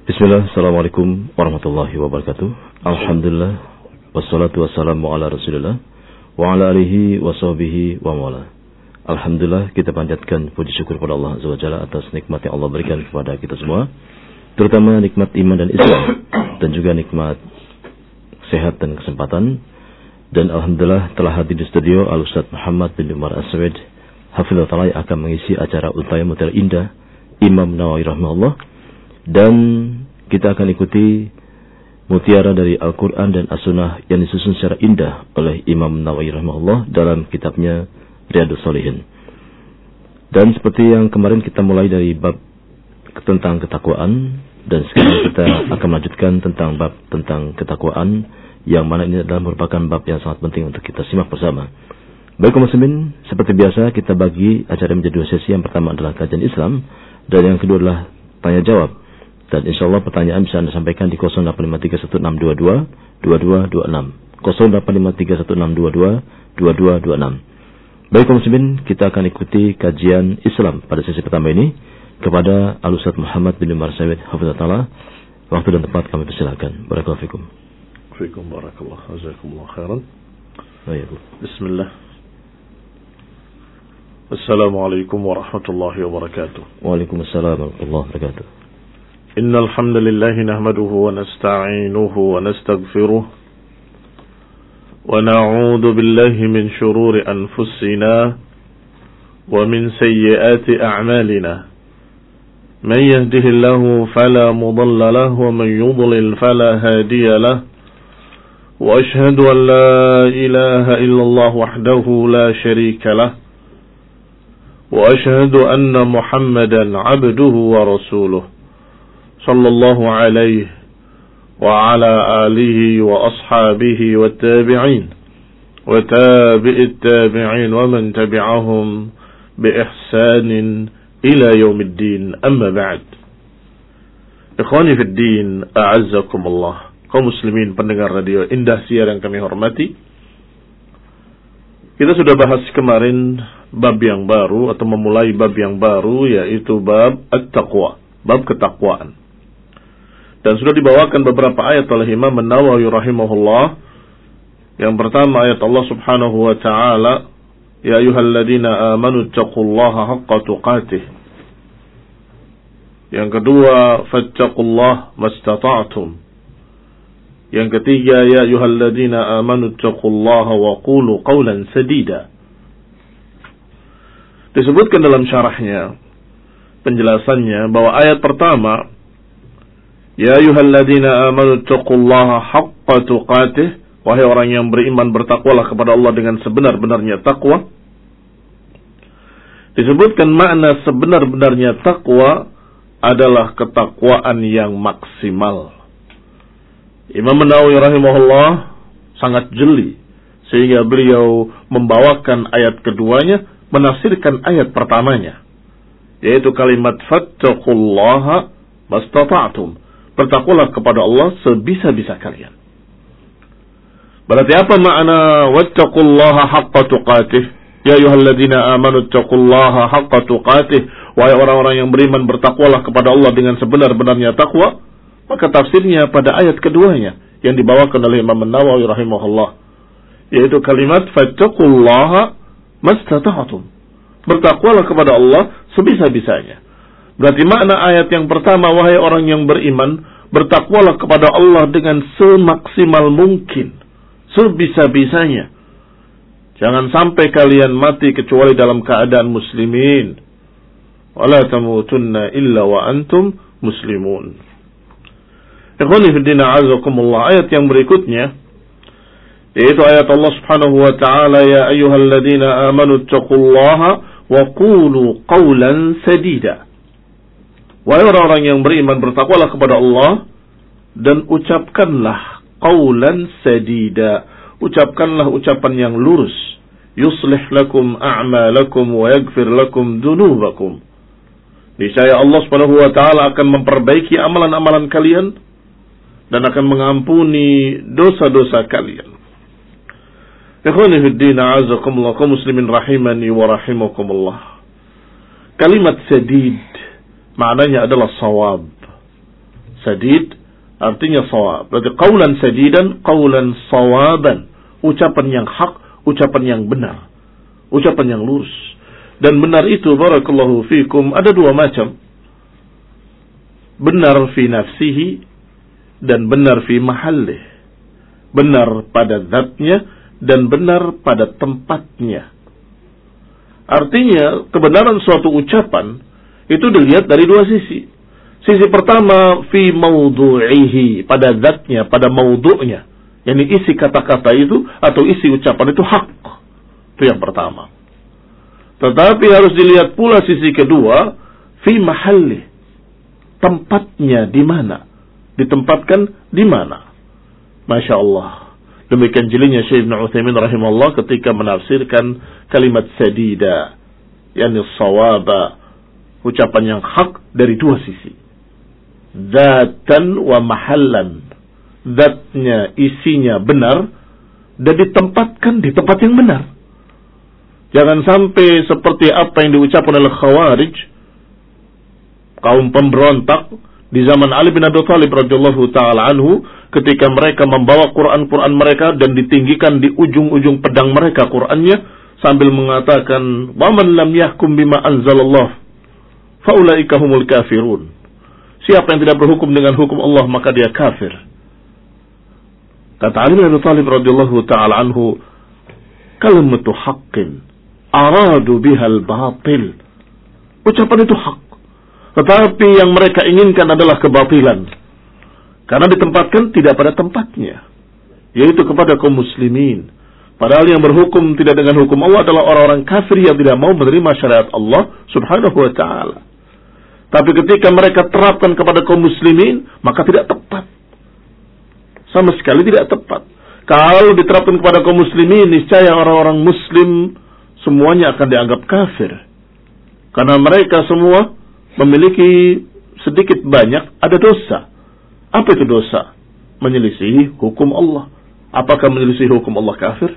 Bismillah, Assalamualaikum warahmatullahi wabarakatuh. Alhamdulillah, wassalatu wassalamu ala rasulillah, wa ala alihi wa sahbihi wa mawala. Alhamdulillah, kita panjatkan puji syukur kepada Allah Azza wa Jalla atas nikmat yang Allah berikan kepada kita semua, terutama nikmat iman dan Islam, dan juga nikmat sehat dan kesempatan. Dan Alhamdulillah telah hadir di studio Al-Ustaz Muhammad bin Umar As-Sawid Hafizahullah Ta'ala akan mengisi acara Ultaya Mutiara Indah Imam Nawawi rahimahullah. Dan kita akan ikuti mutiara dari Al-Quran dan As-Sunnah yang disusun secara indah oleh Imam Nawawi rahimahullah dalam kitabnya Riyadhus Shalihin. Dan seperti yang kemarin kita mulai dari bab tentang ketakwaan, dan sekarang kita akan melanjutkan tentang bab tentang ketakwaan, yang mana ini adalah merupakan bab yang sangat penting untuk kita simak bersama. Baik kaum muslimin, seperti biasa kita bagi acara menjadi dua sesi. Yang pertama adalah kajian Islam, dan yang kedua adalah tanya jawab. Dan insyaallah pertanyaan bisa Anda sampaikan di 085316222226, 085316222226. Baik kaum muslimin, kita akan ikuti kajian Islam pada sesi pertama ini kepada Al-Ustaz Muhammad bin Umar As-Sawid Hafizahullah Ta'ala. Waktu dan tempat kami persilakan. Barakallahu fikum. Fikum barakallah, jazakumullah khairan. Baik. Bismillah. Assalamualaikum warahmatullahi wabarakatuh. Waalaikumsalam warahmatullahi wabarakatuh. Innal hamdalillah nahmaduhu wa nasta'inuhu wa nastaghfiruh wa na'udzu billahi min shururi anfusina wa min sayyiati a'malina. Man yahdihillahu fala mudilla lahu wa man yudlil fala hadiya lahu. Wa ashhadu an la ilaha illallah wahdahu la sharika lahu. وأشهد أن محمدا عبده ورسوله صلى الله عليه وعلى آله وأصحابه والتابعين وتابع التابعين ومن تبعهم بإحسان إلى يوم الدين أما بعد. Ikhwani fi din, a'azzakum Allah. Kaum muslimin pendengar radio Indah Siar yang kami hormati, kita sudah bahas kemarin bab yang baru atau memulai bab yang baru, yaitu bab at-taqwa, bab ketakwaan. Dan sudah dibawakan beberapa ayat oleh Imam Nawawi rahimahullah. Yang pertama ayat Allah Subhanahu wa taala, ya ayyuhalladzina amanu taqullaha haqqa tuqatih. Yang kedua, fattaqullaha mastata'tum. Yang ketiga, ya ayyuhalladzina amanu taqullaha wa qulu qawlan sadida. Disebutkan dalam syarahnya, penjelasannya, bahwa ayat pertama, ya ayyuhalladzina amanu taqullaha haqqa tuqatih, wahai orang yang beriman, bertakwalah kepada Allah dengan sebenar-benarnya takwa. Disebutkan makna sebenar-benarnya takwa adalah ketakwaan yang maksimal. Imam Nawawi rahimahullah sangat jeli, sehingga beliau membawakan ayat keduanya menafsirkan ayat pertamanya, yaitu kalimat fattaqullaha mastata'tum, bertakwalah kepada Allah sebisa-bisa kalian. Berarti apa makna wattaqullaha haqqa tuqatih? Ya ayyuhalladzina amanu taqullaha haqqa tuqatih, wahai orang-orang yang beriman, bertakwalah kepada Allah dengan sebenar-benarnya takwa. Maka tafsirnya pada ayat keduanya yang dibawakan oleh Imam Nawawi rahimahullah, yaitu kalimat fattaqullaha mastata'tum, bertakwalah kepada Allah sebisa-bisanya. Berarti makna ayat yang pertama, wahai orang yang beriman, bertakwalah kepada Allah dengan semaksimal mungkin, sebisa-bisanya. Jangan sampai kalian mati kecuali dalam keadaan muslimin. Wala tamutunna illa wa antum muslimun. Ikhwani fi din, a'azakumullah. Ayat yang berikutnya, yaitu ayat Allah Subhanahu wa ta'ala, ya ayyuhalladzina amanu taqullaha wa qulu qawlan sadida. Wahai orang-orang yang beriman, bertakwalah kepada Allah dan ucapkanlah qawlan sadida, ucapkanlah ucapan yang lurus. Yuslih lakum a'malakum wa yaghfir lakum dhunubakum. Niscaya Allah Subhanahu wa ta'ala akan memperbaiki amalan-amalan kalian dan akan mengampuni dosa-dosa kalian. Ikhwani fid din, a'azakumullah, kaum muslimin rahimani wa rahimakumullah. Kalimat sadid maknanya adalah sawab. Sadid artinya shawab. Berarti qaulan sadidan, qaulan shawaban. Ucapan yang hak, ucapan yang benar. Ucapan yang lurus. Dan benar itu, barakallahu fikum, ada dua macam. Benar fi nafsihi dan benar fi mahallih. Benar pada zatnya dan benar pada tempatnya. Artinya, kebenaran suatu ucapan itu dilihat dari dua sisi. Sisi pertama, fi mawdu'ihi, pada zatnya, pada mawdu'nya. Yani isi kata-kata itu atau isi ucapan itu hak. Itu yang pertama. Tetapi harus dilihat pula sisi kedua, fi mahalli. Tempatnya di mana? Ditempatkan di mana? Masya Allah. Demikian jelinya Syekh Ibn Utsaimin rahimahullah ketika menafsirkan kalimat sadida, yani shawaba, ucapan yang hak dari dua sisi. Zatan wa mahallan. Zatnya, isinya benar dan ditempatkan di tempat yang benar. Jangan sampai seperti apa yang diucapkan oleh Khawarij, kaum pemberontak di zaman Ali bin Abi Thalib radhiyallahu taala anhu, ketika mereka membawa Quran mereka dan ditinggikan di ujung-ujung pedang mereka Qurannya sambil mengatakan, "Wa man lam yahkum bima anzalallah fa ulaika humul kafirun." Siapa yang tidak berhukum dengan hukum Allah maka dia kafir. Kata Ali bin Abi Thalib radhiyallahu taala anhu, kalimatu haqqin aradu bihal batil. Ucapan itu hak, tetapi yang mereka inginkan adalah kebatilan. Karena ditempatkan tidak pada tempatnya, yaitu kepada kaum muslimin. Padahal yang berhukum tidak dengan hukum Allah adalah orang-orang kafir yang tidak mau menerima syariat Allah subhanahu wa ta'ala. Tapi ketika mereka terapkan kepada kaum muslimin, maka tidak tepat. Sama sekali tidak tepat. Kalau diterapkan kepada kaum muslimin, niscaya orang-orang muslim semuanya akan dianggap kafir. Karena mereka semua memiliki sedikit banyak ada dosa. Apa itu dosa? Menyelisihi hukum Allah. Apakah menyelisihi hukum Allah kafir?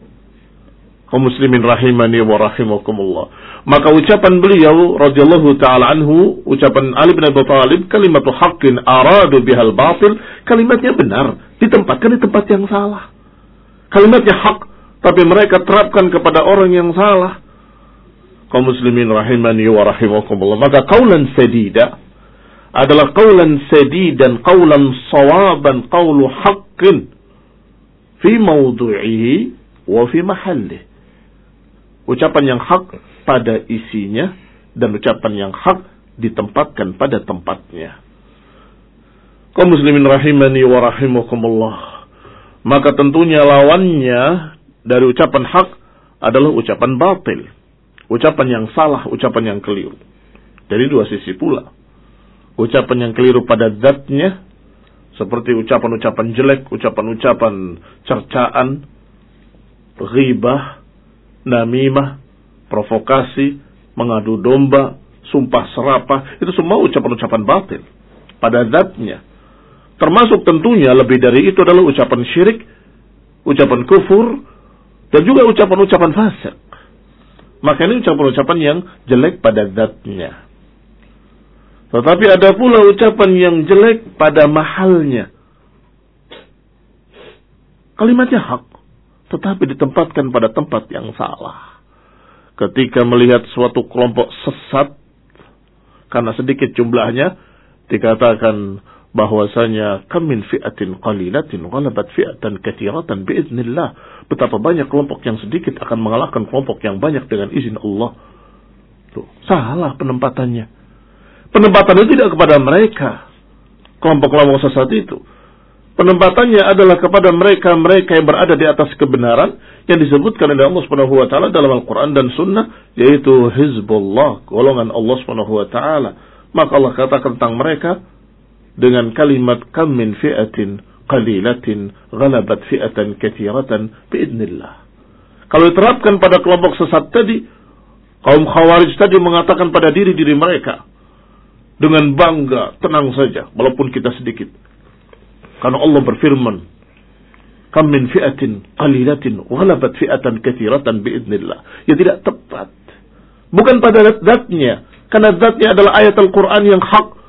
Kaum muslimin rahimani wa rahimakumullah. Maka ucapan beliau radhiyallahu taala anhu, ucapan Ali bin Abi Thalib, kalimatu haqqin aradu bihal batil, kalimatnya benar, ditempatkan di tempat yang salah. Kalimatnya hak, tapi mereka terapkan kepada orang yang salah. Kaum muslimin rahimani wa rahimakumullah. Maka qaulan sadida adalah qaulan sadidan, qaulan sawaban, qaulu haqqin fi mawdu'ihi wa fi mahallih. Ucapan yang hak pada isinya dan ucapan yang hak ditempatkan pada tempatnya. Kaum muslimin rahimani wa rahimakumullah. Maka tentunya lawannya dari ucapan hak adalah ucapan batil. Ucapan yang salah, ucapan yang keliru. Dari dua sisi pula. Ucapan yang keliru pada zatnya, seperti ucapan-ucapan jelek, ucapan-ucapan cercaan, ghibah, namimah, provokasi, mengadu domba, sumpah serapah, itu semua ucapan-ucapan batil pada zatnya. Termasuk tentunya lebih dari itu adalah ucapan syirik, ucapan kufur, dan juga ucapan-ucapan fasik. Maka ini ucapan-ucapan yang jelek pada zatnya. Tetapi ada pula ucapan yang jelek pada mahalnya. Kalimatnya hak, tetapi ditempatkan pada tempat yang salah. Ketika melihat suatu kelompok sesat, karena sedikit jumlahnya, dikatakan bahwasanya kam min fi'atin qalilatin ghalabat fi'atan katsiratan biiznillah. Betapa banyak kelompok yang sedikit akan mengalahkan kelompok yang banyak dengan izin Allah. Tuh, salah penempatannya. Penempatannya tidak kepada mereka, kelompok-kelompok sesat itu. Penempatannya adalah kepada mereka yang berada di atas kebenaran yang disebutkan oleh Allah Subhanahu wa taala dalam Al-Qur'an dan Sunnah, yaitu Hizbullah, golongan Allah Subhanahu wa taala. Maka Allah katakan tentang mereka dengan kalimat kam min fi'atin qalilatin ghalabat fi'atan katsiratan biidznillah. Kalau diterapkan pada kelompok sesat tadi, kaum Khawarij tadi mengatakan pada diri-diri mereka dengan bangga, tenang saja walaupun kita sedikit. Karena Allah berfirman, kam min fi'atin qalilatin ghalabat fi'atan katsiratan biidznillah. Ya tidak tepat. Bukan pada zatnya, karena zatnya adalah ayat Al-Qur'an yang hak.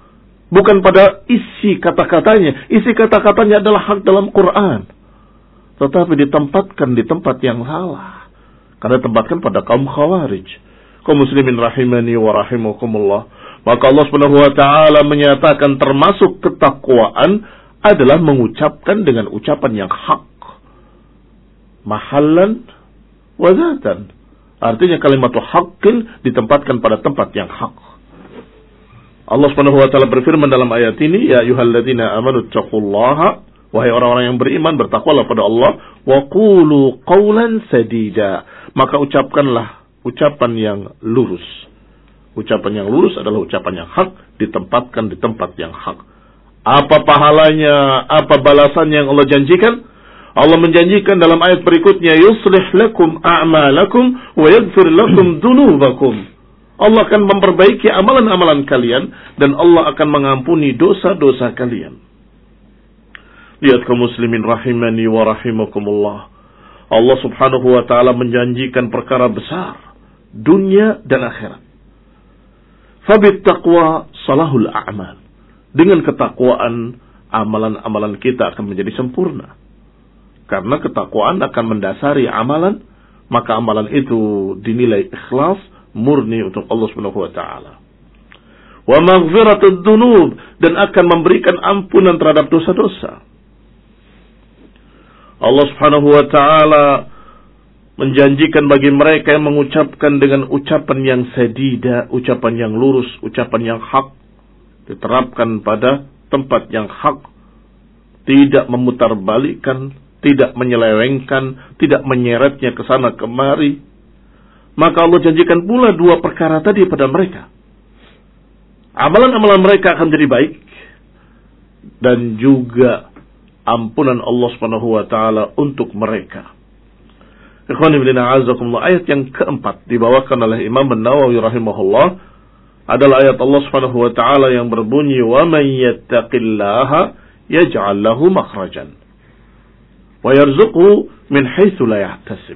Bukan pada isi kata-katanya. Isi kata-katanya adalah hak dalam Quran. Tetapi ditempatkan di tempat yang salah. Karena ditempatkan pada kaum khawarij. Kaum muslimin rahimani wa rahimakumullah. Maka Allah Subhanahu wa taala menyatakan termasuk ketakwaan adalah mengucapkan dengan ucapan yang hak. Mahallan wa zatan. Artinya kalimat haqqin ditempatkan pada tempat yang hak. Allah Subhanahu wa taala berfirman dalam ayat ini, ya ayyuhalladzina amanu taqullaha, wahai orang-orang yang beriman, bertakwalah pada Allah, wa qulu qawlan sadida. Maka ucapkanlah ucapan yang lurus. Ucapan yang lurus adalah ucapan yang hak, ditempatkan di tempat yang hak. Apa pahalanya, apa balasan yang Allah janjikan? Allah menjanjikan dalam ayat berikutnya, yuslih lakum a'malakum wa yaghfir lakum dunubakum. Allah akan memperbaiki amalan-amalan kalian dan Allah akan mengampuni dosa-dosa kalian. Lihat kaum muslimin rahimani wa rahimakumullah. Allah Subhanahu wa taala menjanjikan perkara besar, dunia dan akhirat. Fabit taqwa salahul a'mal. Dengan ketakwaan amalan-amalan kita akan menjadi sempurna. Karena ketakwaan akan mendasari amalan, maka amalan itu dinilai ikhlas, murni untuk Allah Subhanahu wa taala. Wa maghfiratud dzunub, dan akan memberikan ampunan terhadap dosa-dosa. Allah Subhanahu wa taala menjanjikan bagi mereka yang mengucapkan dengan ucapan yang sadida, ucapan yang lurus, ucapan yang hak, diterapkan pada tempat yang hak, tidak memutarbalikkan, tidak menyelewengkan, tidak menyeretnya ke sana kemari. Maka Allah janjikan pula dua perkara tadi pada mereka. Amalan-amalan mereka akan jadi baik. Dan juga ampunan Allah Subhanahu wa taala untuk mereka. Ikhwani fillah a'azzakumullah, ayat yang keempat dibawakan oleh Imam An-Nawawi rahimahullah adalah ayat Allah Subhanahu wa taala yang berbunyi, "Wa man yattaqillaha yaj'al lahu makhrajan wa yarzuqhu min haitsu la yahtasib."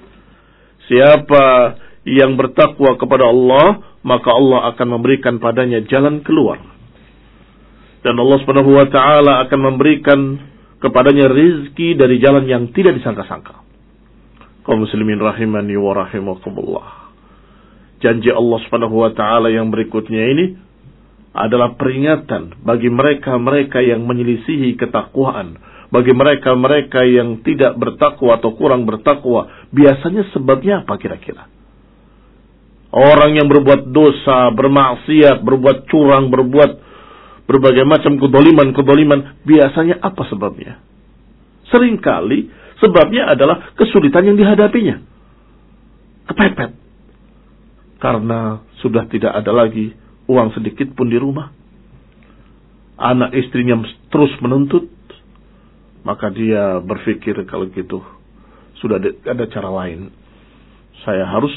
Siapa yang bertakwa kepada Allah, maka Allah akan memberikan padanya jalan keluar. Dan Allah Subhanahu wa taala akan memberikan kepadanya rizki dari jalan yang tidak disangka-sangka. Kaum muslimin rahimani wa rahimakumullah. Janji Allah Subhanahu wa taala yang berikutnya ini adalah peringatan bagi mereka-mereka yang menyelisihi ketakwaan. Bagi mereka-mereka yang tidak bertakwa atau kurang bertakwa, biasanya sebabnya apa kira-kira? Orang yang berbuat dosa, bermaksiat, berbuat curang, berbuat berbagai macam kedoliman, biasanya apa sebabnya? Seringkali sebabnya adalah kesulitan yang dihadapinya. Kepepet. Karena sudah tidak ada lagi uang sedikit pun di rumah. Anak istrinya terus menuntut. Maka dia berpikir kalau gitu sudah ada cara lain. Saya harus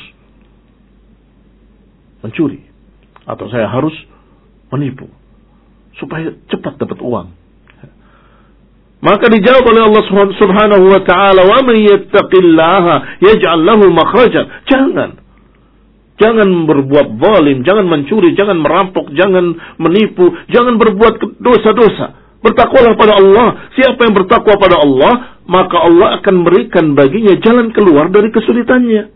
mencuri. Atau saya harus menipu. Supaya cepat dapat uang. Maka dijawab oleh Allah Subhanahu wa ta'ala, "Wa man yattaqillaha yaj'al lahu makhrajan." Jangan berbuat zalim, jangan mencuri, jangan merampok, jangan menipu, jangan berbuat dosa-dosa. Bertakwalah pada Allah. Siapa yang bertakwa pada Allah, maka Allah akan memberikan baginya jalan keluar dari kesulitannya.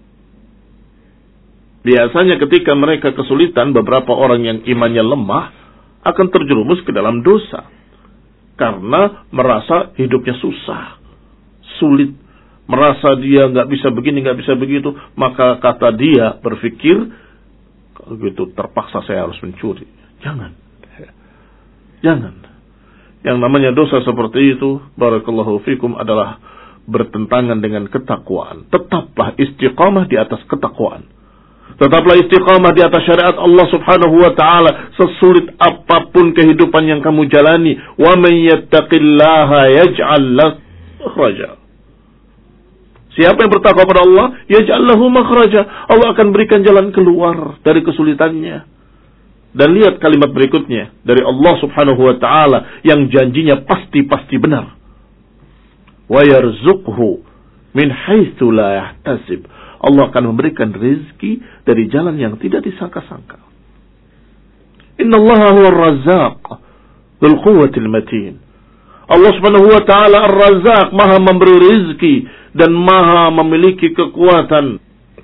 Biasanya ketika mereka kesulitan, beberapa orang yang imannya lemah akan terjerumus ke dalam dosa. Karena merasa hidupnya susah, sulit. Merasa dia nggak bisa begini, nggak bisa begitu. Maka kata dia berpikir, kalau gitu terpaksa saya harus mencuri. Jangan. Yang namanya dosa seperti itu, barakallahu fikum, adalah bertentangan dengan ketakwaan. Tetaplah istiqamah di atas ketakwaan. Tetaplah istiqamah di atas syariat Allah Subhanahu wa taala, sesulit apapun kehidupan yang kamu jalani. Wa man yattaqillaha yaj'al lahu makhraja. Siapa yang bertakwa pada Allah, yaj'al lahu makhraja. Allah akan berikan jalan keluar dari kesulitannya. Dan lihat kalimat berikutnya dari Allah Subhanahu wa taala yang janjinya pasti benar. Wa yarzuqhu min haitsu la yahtasib. Allah akan memberikan rezeki dari jalan yang tidak disangka-sangka. Innallaha huwar razzaq dzul quwwatil matin. Allah Subhanahu wa taala Ar-Razzaq, Maha memberi rizki dan Maha memiliki kekuatan.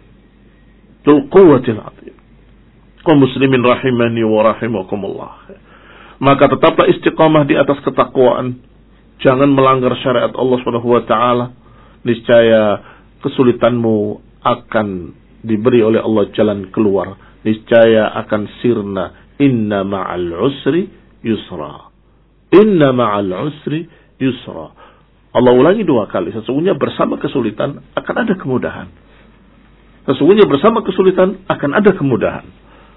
Dzul quwwatil azim. Kaum muslimin rahimani wa rahimakumullah. Maka tetaplah istiqamah di atas ketakwaan. Jangan melanggar syariat Allah Subhanahu wa taala. Niscaya kesulitanmu akan diberi oleh Allah jalan keluar. Niscaya akan sirna. Inna ma'al usri yusra. Inna ma'al usri yusra. Allah ulangi 2 kali. Sesungguhnya bersama kesulitan akan ada kemudahan. Sesungguhnya bersama kesulitan akan ada kemudahan.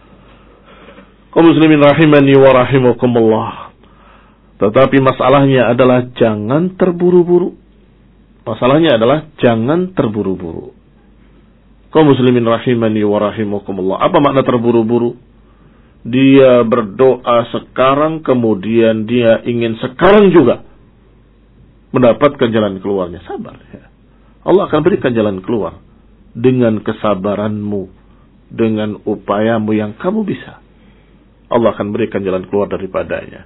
Kaum muslimin rahimani wa rahimakumullah. Tetapi masalahnya adalah jangan terburu-buru. Masalahnya adalah jangan terburu-buru. Kaum muslimin rahimani wa rahimakumullah. Apa makna terburu-buru? Dia berdoa sekarang, kemudian dia ingin sekarang juga mendapatkan jalan keluarnya. Sabar ya. Allah akan berikan jalan keluar dengan kesabaranmu, dengan upayamu yang kamu bisa. Allah akan berikan jalan keluar daripadanya.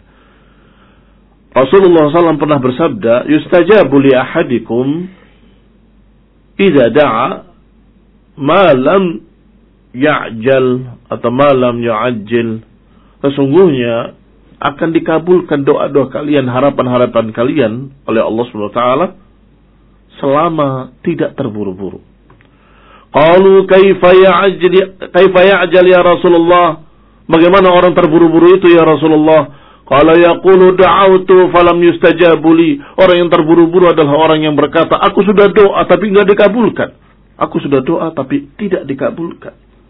Rasulullah SAW pernah bersabda, yustajabu li ahadikum idza da'a ma lam ya'jal atau ma lam yu'ajjil. Sesungguhnya akan dikabulkan doa-doa kalian, harapan-harapan kalian oleh Allah SWT selama tidak terburu-buru. Qalu kaifa ya'jal ya Rasulullah? Bagaimana orang terburu-buru itu ya Rasulullah? Qala yaqulu da'autu falam yustajabu li. Orang yang terburu-buru adalah orang yang berkata, aku sudah doa tapi enggak dikabulkan. Aku sudah doa tapi tidak dikabulkan.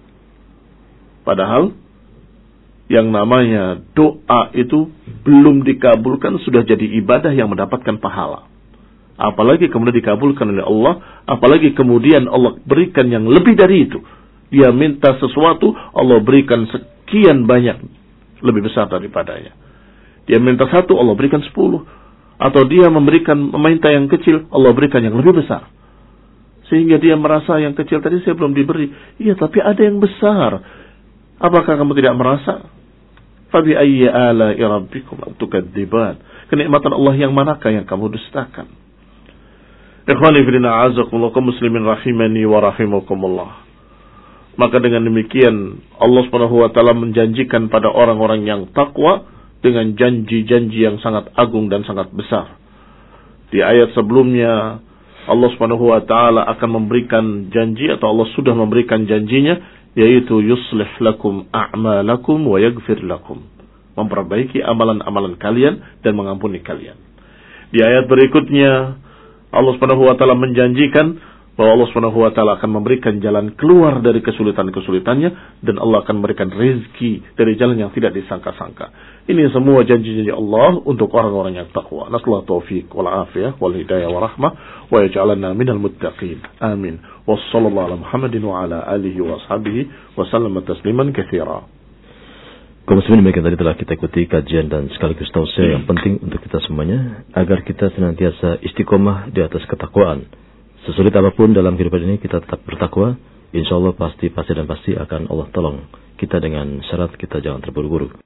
Padahal yang namanya doa itu belum dikabulkan sudah jadi ibadah yang mendapatkan pahala. Apalagi kemudian dikabulkan oleh Allah, apalagi kemudian Allah berikan yang lebih dari itu. Dia minta sesuatu, Allah berikan sekian banyak, lebih besar daripadanya. Dia minta 1, Allah berikan 10. Atau dia meminta yang kecil, Allah berikan yang lebih besar. Sehingga dia merasa yang kecil tadi saya belum diberi. Iya, tapi ada yang besar. Apakah kamu tidak merasa? Fabi ayyi ala'i rabbikum tukadziban. Kenikmatan Allah yang manakah yang kamu dustakan? Ikhwani fillah a'azakumullah kaum muslimin rahimani wa rahimakumullah. Maka dengan demikian Allah Subhanahu wa taala menjanjikan pada orang-orang yang takwa dengan janji-janji yang sangat agung dan sangat besar. Di ayat sebelumnya Allah Subhanahu wa taala akan memberikan janji atau Allah sudah memberikan janjinya, yaitu yuslih lakum a'malakum wa yaghfir lakum. Memperbaiki amalan-amalan kalian dan mengampuni kalian. Di ayat berikutnya Allah Subhanahu wa taala menjanjikan bahwa Allah Subhanahu wa taala akan memberikan jalan keluar dari kesulitan-kesulitannya dan Allah akan memberikan rezeki dari jalan yang tidak disangka-sangka. Ini semua janji-janji Allah untuk orang-orang yang takwa. Nasallahu taufiq wal afiyah wal hidayah wa rahmah wa yaj'alna minal muttaqin. Amin. Wassallallahu ala Muhammadin wa ala alihi wa ashabihi wa sallama tasliman katsira. Kaum muslimin, demikian tadi telah kita ikuti kajian dan sekaligus tausiah yang penting untuk kita semuanya agar kita senantiasa istiqomah di atas ketakwaan. Sesulit apapun dalam kehidupan ini kita tetap bertakwa, insyaallah pasti akan Allah tolong kita dengan syarat kita jangan terburu-buru.